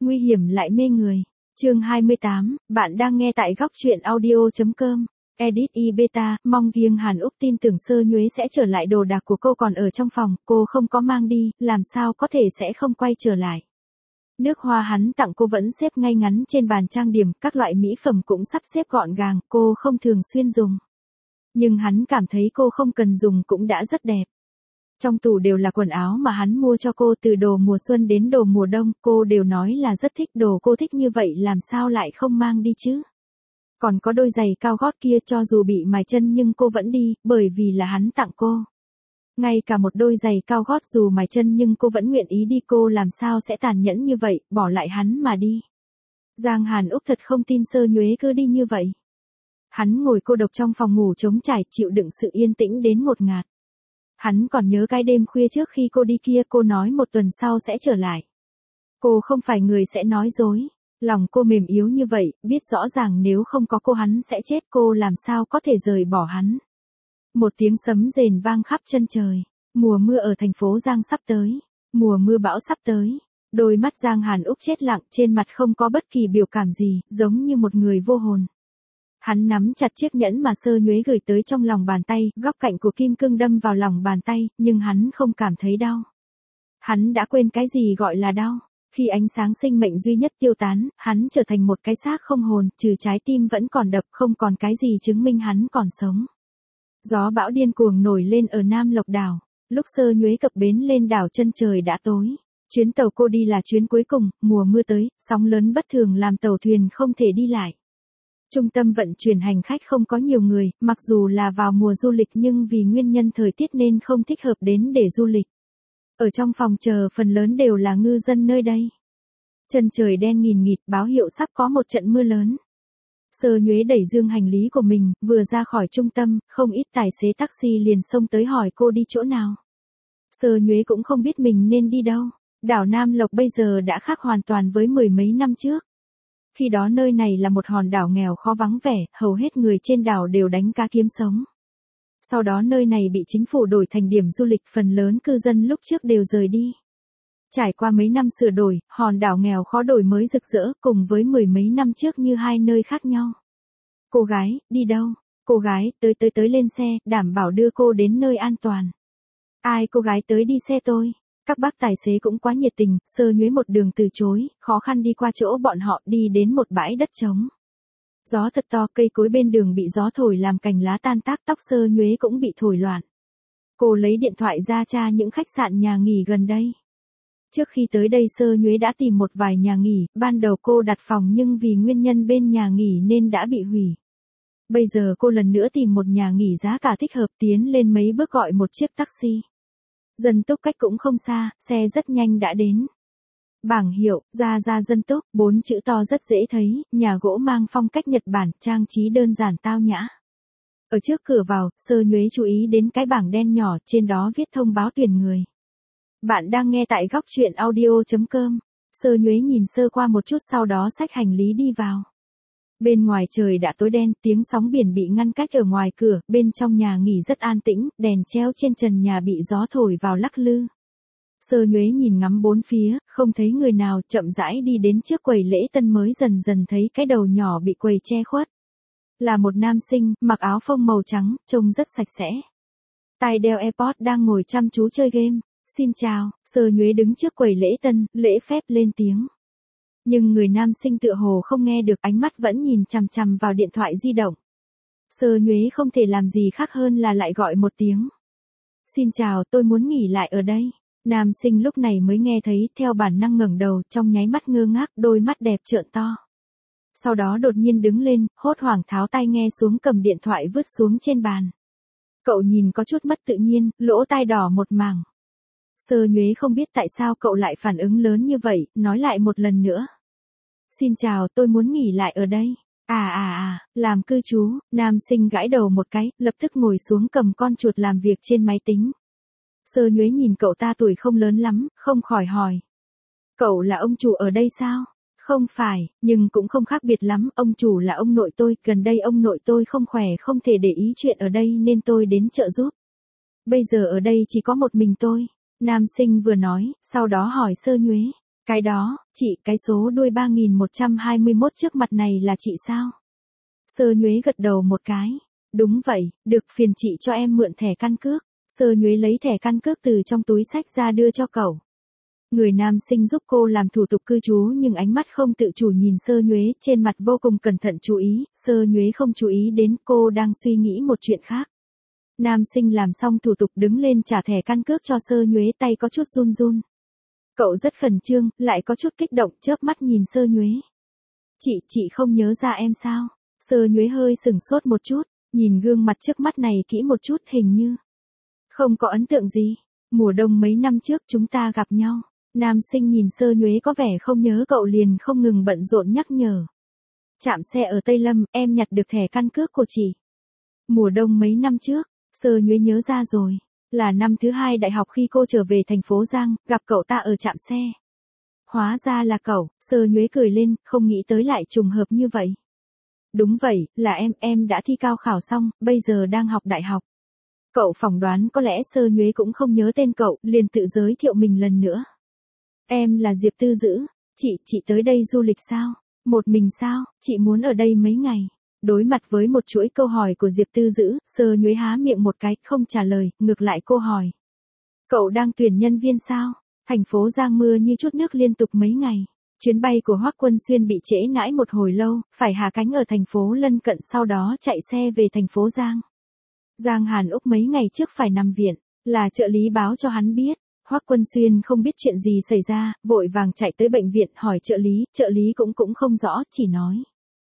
nguy hiểm lại mê người. Chương 28, bạn đang nghe tại góc truyện audio.com. Edit y beta, mong Giang Hàn Úc tin tưởng Sơ Nhuế sẽ trở lại, đồ đạc của cô còn ở trong phòng, cô không có mang đi, làm sao có thể sẽ không quay trở lại. Nước hoa hắn tặng cô vẫn xếp ngay ngắn trên bàn trang điểm, các loại mỹ phẩm cũng sắp xếp gọn gàng, cô không thường xuyên dùng. Nhưng hắn cảm thấy cô không cần dùng cũng đã rất đẹp. Trong tủ đều là quần áo mà hắn mua cho cô, từ đồ mùa xuân đến đồ mùa đông, cô đều nói là rất thích, đồ cô thích như vậy làm sao lại không mang đi chứ. Còn có đôi giày cao gót kia, cho dù bị mài chân nhưng cô vẫn đi, bởi vì là hắn tặng cô. Ngay cả một đôi giày cao gót dù mài chân nhưng cô vẫn nguyện ý đi, cô làm sao sẽ tàn nhẫn như vậy, bỏ lại hắn mà đi. Giang Hàn Úc thật không tin Sơ Nhuế cứ đi như vậy. Hắn ngồi cô độc trong phòng ngủ trống trải, chịu đựng sự yên tĩnh đến ngột ngạt. Hắn còn nhớ cái đêm khuya trước khi cô đi kia, cô nói một tuần sau sẽ trở lại. Cô không phải người sẽ nói dối. Lòng cô mềm yếu như vậy, biết rõ ràng nếu không có cô hắn sẽ chết, cô làm sao có thể rời bỏ hắn. Một tiếng sấm rền vang khắp chân trời. Mùa mưa ở thành phố Giang sắp tới. Mùa mưa bão sắp tới. Đôi mắt Giang Hàn Úc chết lặng, trên mặt không có bất kỳ biểu cảm gì, giống như một người vô hồn. Hắn nắm chặt chiếc nhẫn mà Sơ Nhuế gửi tới trong lòng bàn tay, góc cạnh của kim cương đâm vào lòng bàn tay, nhưng hắn không cảm thấy đau. Hắn đã quên cái gì gọi là đau. Khi ánh sáng sinh mệnh duy nhất tiêu tán, hắn trở thành một cái xác không hồn, trừ trái tim vẫn còn đập, không còn cái gì chứng minh hắn còn sống. Gió bão điên cuồng nổi lên ở Nam Lộc đảo. Lúc Sơ Nhuế cập bến lên đảo chân trời đã tối. Chuyến tàu cô đi là chuyến cuối cùng, mùa mưa tới, sóng lớn bất thường làm tàu thuyền không thể đi lại. Trung tâm vận chuyển hành khách không có nhiều người, mặc dù là vào mùa du lịch nhưng vì nguyên nhân thời tiết nên không thích hợp đến để du lịch. Ở trong phòng chờ phần lớn đều là ngư dân nơi đây. Chân trời đen nghìn nghịt, báo hiệu sắp có một trận mưa lớn. Sơ Nhuế đẩy dương hành lý của mình, vừa ra khỏi trung tâm, không ít tài xế taxi liền xông tới hỏi cô đi chỗ nào. Sơ Nhuế cũng không biết mình nên đi đâu. Đảo Nam Lộc bây giờ đã khác hoàn toàn với mười mấy năm trước. Khi đó nơi này là một hòn đảo nghèo khó vắng vẻ, hầu hết người trên đảo đều đánh cá kiếm sống. Sau đó nơi này bị chính phủ đổi thành điểm du lịch, phần lớn cư dân lúc trước đều rời đi. Trải qua mấy năm sửa đổi, hòn đảo nghèo khó đổi mới rực rỡ, cùng với mười mấy năm trước như hai nơi khác nhau. Cô gái, đi đâu? Cô gái, tới lên xe, đảm bảo đưa cô đến nơi an toàn. Ai cô gái tới đi xe tôi? Các bác tài xế cũng quá nhiệt tình, Sơ Nhuế một đường từ chối, khó khăn đi qua chỗ bọn họ, đi đến một bãi đất trống. Gió thật to, cây cối bên đường bị gió thổi làm cành lá tan tác, tóc Sơ Nhuế cũng bị thổi loạn. Cô lấy điện thoại ra tra những khách sạn nhà nghỉ gần đây. Trước khi tới đây Sơ Nhuế đã tìm một vài nhà nghỉ, ban đầu cô đặt phòng nhưng vì nguyên nhân bên nhà nghỉ nên đã bị hủy. Bây giờ cô lần nữa tìm một nhà nghỉ giá cả thích hợp, tiến lên mấy bước gọi một chiếc taxi. Dân Túc cách cũng không xa, xe rất nhanh đã đến. Bảng hiệu, ra Dân Túc, 4 chữ to rất dễ thấy, nhà gỗ mang phong cách Nhật Bản, trang trí đơn giản tao nhã. Ở trước cửa vào, Sơ Nhuế chú ý đến cái bảng đen nhỏ, trên đó viết thông báo tuyển người. Bạn đang nghe tại góc truyện audio.com. Sơ Nhuế nhìn sơ qua một chút sau đó xách hành lý đi vào. Bên ngoài trời đã tối đen, tiếng sóng biển bị ngăn cách ở ngoài cửa, bên trong nhà nghỉ rất an tĩnh, đèn treo trên trần nhà bị gió thổi vào lắc lư. Sơ Nhuế nhìn ngắm bốn phía, không thấy người nào, chậm rãi đi đến trước quầy lễ tân mới dần dần thấy cái đầu nhỏ bị quầy che khuất. Là một nam sinh, mặc áo phông màu trắng, trông rất sạch sẽ. Tai đeo AirPods đang ngồi chăm chú chơi game. Xin chào, Sơ Nhuế đứng trước quầy lễ tân, lễ phép lên tiếng. Nhưng người nam sinh tựa hồ không nghe được, ánh mắt vẫn nhìn chằm chằm vào điện thoại di động. Sơ Nhuế không thể làm gì khác hơn là lại gọi một tiếng. Xin chào, tôi muốn nghỉ lại ở đây. Nam sinh lúc này mới nghe thấy, theo bản năng ngẩng đầu, trong nháy mắt ngơ ngác, đôi mắt đẹp trợn to. Sau đó đột nhiên đứng lên, hốt hoảng tháo tai nghe xuống, cầm điện thoại vứt xuống trên bàn. Cậu nhìn có chút mất tự nhiên, lỗ tai đỏ một mảng. Sơ Nhuế không biết tại sao cậu lại phản ứng lớn như vậy, nói lại một lần nữa. Xin chào, tôi muốn nghỉ lại ở đây. Làm cư trú, nam sinh gãi đầu một cái, lập tức ngồi xuống cầm con chuột làm việc trên máy tính. Sơ Nhuế nhìn cậu ta tuổi không lớn lắm, không khỏi hỏi. Cậu là ông chủ ở đây sao? Không phải, nhưng cũng không khác biệt lắm, ông chủ là ông nội tôi, gần đây ông nội tôi không khỏe không thể để ý chuyện ở đây nên tôi đến trợ giúp. Bây giờ ở đây chỉ có một mình tôi. Nam sinh vừa nói, sau đó hỏi Sơ Nhuế. Cái đó, chị, cái số đuôi 3121 trước mặt này là chị sao? Sơ Nhuế gật đầu một cái. Đúng vậy, được, phiền chị cho em mượn thẻ căn cước. Sơ Nhuế lấy thẻ căn cước từ trong túi xách ra đưa cho cậu. Người nam sinh giúp cô làm thủ tục cư trú nhưng ánh mắt không tự chủ nhìn Sơ Nhuế, trên mặt vô cùng cẩn thận chú ý. Sơ Nhuế không chú ý đến, cô đang suy nghĩ một chuyện khác. Nam sinh làm xong thủ tục đứng lên trả thẻ căn cước cho Sơ Nhuế, tay có chút run run. Cậu rất khẩn trương, lại có chút kích động, chớp mắt nhìn Sơ Nhuế. Chị không nhớ ra em sao? Sơ Nhuế hơi sừng sốt một chút, nhìn gương mặt trước mắt này kỹ một chút, hình như không có ấn tượng gì. Mùa đông mấy năm trước chúng ta gặp nhau. Nam sinh nhìn Sơ Nhuế có vẻ không nhớ cậu liền không ngừng bận rộn nhắc nhở. Trạm xe ở Tây Lâm, em nhặt được thẻ căn cước của chị. Mùa đông mấy năm trước, Sơ Nhuế nhớ ra rồi. Là năm thứ 2 đại học khi cô trở về thành phố Giang, gặp cậu ta ở trạm xe. Hóa ra là cậu, Sơ Nhuế cười lên, không nghĩ tới lại trùng hợp như vậy. Đúng vậy, là em đã thi cao khảo xong, bây giờ đang học đại học. Cậu phỏng đoán có lẽ Sơ Nhuế cũng không nhớ tên cậu, liền tự giới thiệu mình lần nữa. Em là Diệp Tư Dữ, chị tới đây du lịch sao? Một mình sao? Chị muốn ở đây mấy ngày. Đối mặt với một chuỗi câu hỏi của Diệp Tư Dữ, Sơ Nhuế há miệng một cái, không trả lời, ngược lại cô hỏi. Cậu đang tuyển nhân viên sao? Thành phố Giang mưa như chút nước liên tục mấy ngày. Chuyến bay của Hoắc Quân Xuyên bị trễ nãi một hồi lâu, phải hạ cánh ở thành phố lân cận sau đó chạy xe về thành phố Giang. Giang Hàn Úc mấy ngày trước phải nằm viện, là trợ lý báo cho hắn biết. Hoắc Quân Xuyên không biết chuyện gì xảy ra, vội vàng chạy tới bệnh viện hỏi trợ lý cũng không rõ, chỉ nói.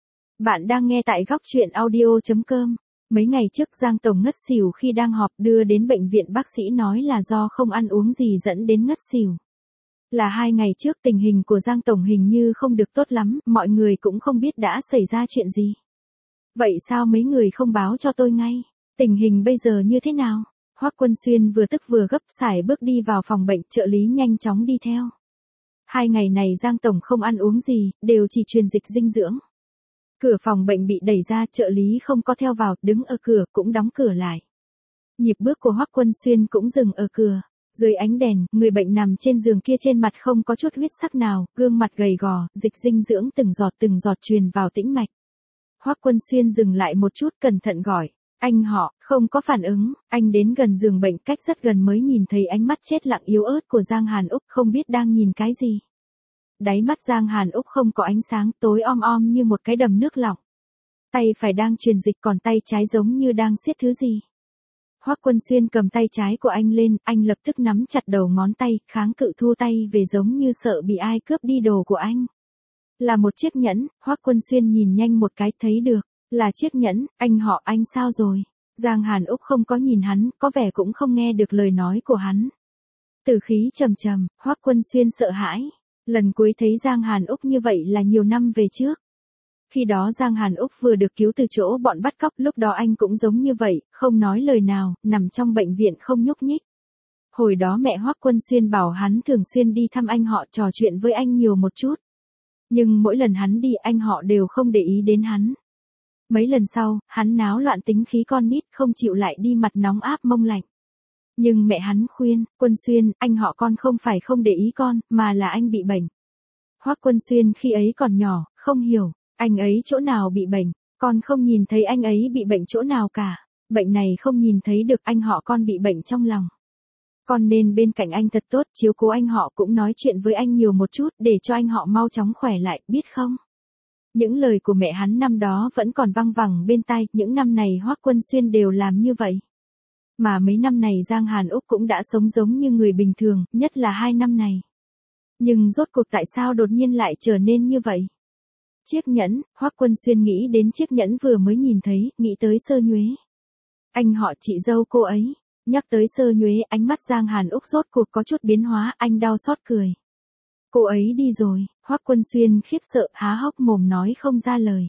Bạn đang nghe tại góc truyện audio.com. Mấy ngày trước Giang Tổng ngất xỉu khi đang họp, đưa đến bệnh viện, bác sĩ nói là do không ăn uống gì dẫn đến ngất xỉu. Là 2 ngày trước tình hình của Giang Tổng hình như không được tốt lắm, mọi người cũng không biết đã xảy ra chuyện gì. Vậy sao mấy người không báo cho tôi ngay? Tình hình bây giờ như thế nào? Hoắc Quân Xuyên vừa tức vừa gấp sải bước đi vào phòng bệnh, trợ lý nhanh chóng đi theo. 2 ngày này Giang Tổng không ăn uống gì, đều chỉ truyền dịch dinh dưỡng. Cửa phòng bệnh bị đẩy ra, trợ lý không có theo vào, đứng ở cửa cũng đóng cửa lại. Nhịp bước của Hoắc Quân Xuyên cũng dừng ở cửa. Dưới ánh đèn, người bệnh nằm trên giường kia, trên mặt không có chút huyết sắc nào, gương mặt gầy gò, dịch dinh dưỡng từng giọt truyền vào tĩnh mạch. Hoắc Quân Xuyên dừng lại một chút, cẩn thận gọi. Anh họ, không có phản ứng, anh đến gần giường bệnh, cách rất gần mới nhìn thấy ánh mắt chết lặng yếu ớt của Giang Hàn Úc, không biết đang nhìn cái gì. Đáy mắt Giang Hàn Úc không có ánh sáng, tối om om như một cái đầm nước lỏng. Tay phải đang truyền dịch, còn tay trái giống như đang siết thứ gì. Hoắc Quân Xuyên cầm tay trái của anh lên, anh lập tức nắm chặt đầu ngón tay, kháng cự thu tay về giống như sợ bị ai cướp đi đồ của anh. Là một chiếc nhẫn, Hoắc Quân Xuyên nhìn nhanh một cái thấy được, là chiếc nhẫn. Anh họ, anh sao rồi? Giang Hàn Úc không có nhìn hắn, có vẻ cũng không nghe được lời nói của hắn. Từ khí trầm trầm, Hoắc Quân Xuyên sợ hãi. Lần cuối thấy Giang Hàn Úc như vậy là nhiều năm về trước. Khi đó Giang Hàn Úc vừa được cứu từ chỗ bọn bắt cóc, lúc đó anh cũng giống như vậy, không nói lời nào, nằm trong bệnh viện không nhúc nhích. Hồi đó mẹ Hoắc Quân Xuyên bảo hắn thường xuyên đi thăm anh họ, trò chuyện với anh nhiều một chút. Nhưng mỗi lần hắn đi, anh họ đều không để ý đến hắn. Mấy lần sau, hắn náo loạn tính khí con nít, không chịu lại đi, mặt nóng áp mông lạnh. Nhưng mẹ hắn khuyên, Quân Xuyên, anh họ con không phải không để ý con, mà là anh bị bệnh. Hoắc Quân Xuyên khi ấy còn nhỏ, không hiểu, anh ấy chỗ nào bị bệnh, con không nhìn thấy anh ấy bị bệnh chỗ nào cả. Bệnh này không nhìn thấy được, anh họ con bị bệnh trong lòng. Con nên bên cạnh anh thật tốt, chiếu cố anh họ, cũng nói chuyện với anh nhiều một chút, để cho anh họ mau chóng khỏe lại, biết không? Những lời của mẹ hắn năm đó vẫn còn văng vẳng bên tai, những năm này Hoắc Quân Xuyên đều làm như vậy. Mà mấy năm này Giang Hàn Úc cũng đã sống giống như người bình thường, nhất là 2 năm này. Nhưng rốt cuộc tại sao đột nhiên lại trở nên như vậy? Chiếc nhẫn, Hoắc Quân Xuyên nghĩ đến chiếc nhẫn vừa mới nhìn thấy, nghĩ tới Sơ Nhuế. Anh họ chị dâu cô ấy. Nhắc tới Sơ Nhuế, ánh mắt Giang Hàn Úc rốt cuộc có chút biến hóa, anh đau xót cười. Cô ấy đi rồi, Hoắc Quân Xuyên khiếp sợ, há hốc mồm nói không ra lời.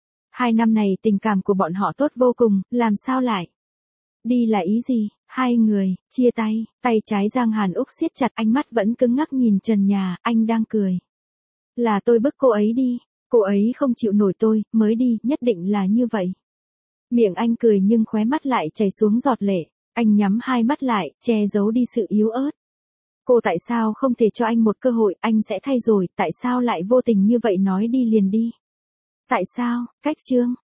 2 năm này tình cảm của bọn họ tốt vô cùng, làm sao lại? Đi là ý gì? 2 người, chia tay, tay trái Giang Hàn Úc siết chặt, ánh mắt vẫn cứng ngắc nhìn trần nhà, anh đang cười. Là tôi bức cô ấy đi, cô ấy không chịu nổi tôi, mới đi, nhất định là như vậy. Miệng anh cười nhưng khóe mắt lại chảy xuống giọt lệ, anh nhắm 2 mắt lại, che giấu đi sự yếu ớt. Cô tại sao không thể cho anh một cơ hội, anh sẽ thay rồi, tại sao lại vô tình như vậy nói đi liền đi? Tại sao, cách Trương?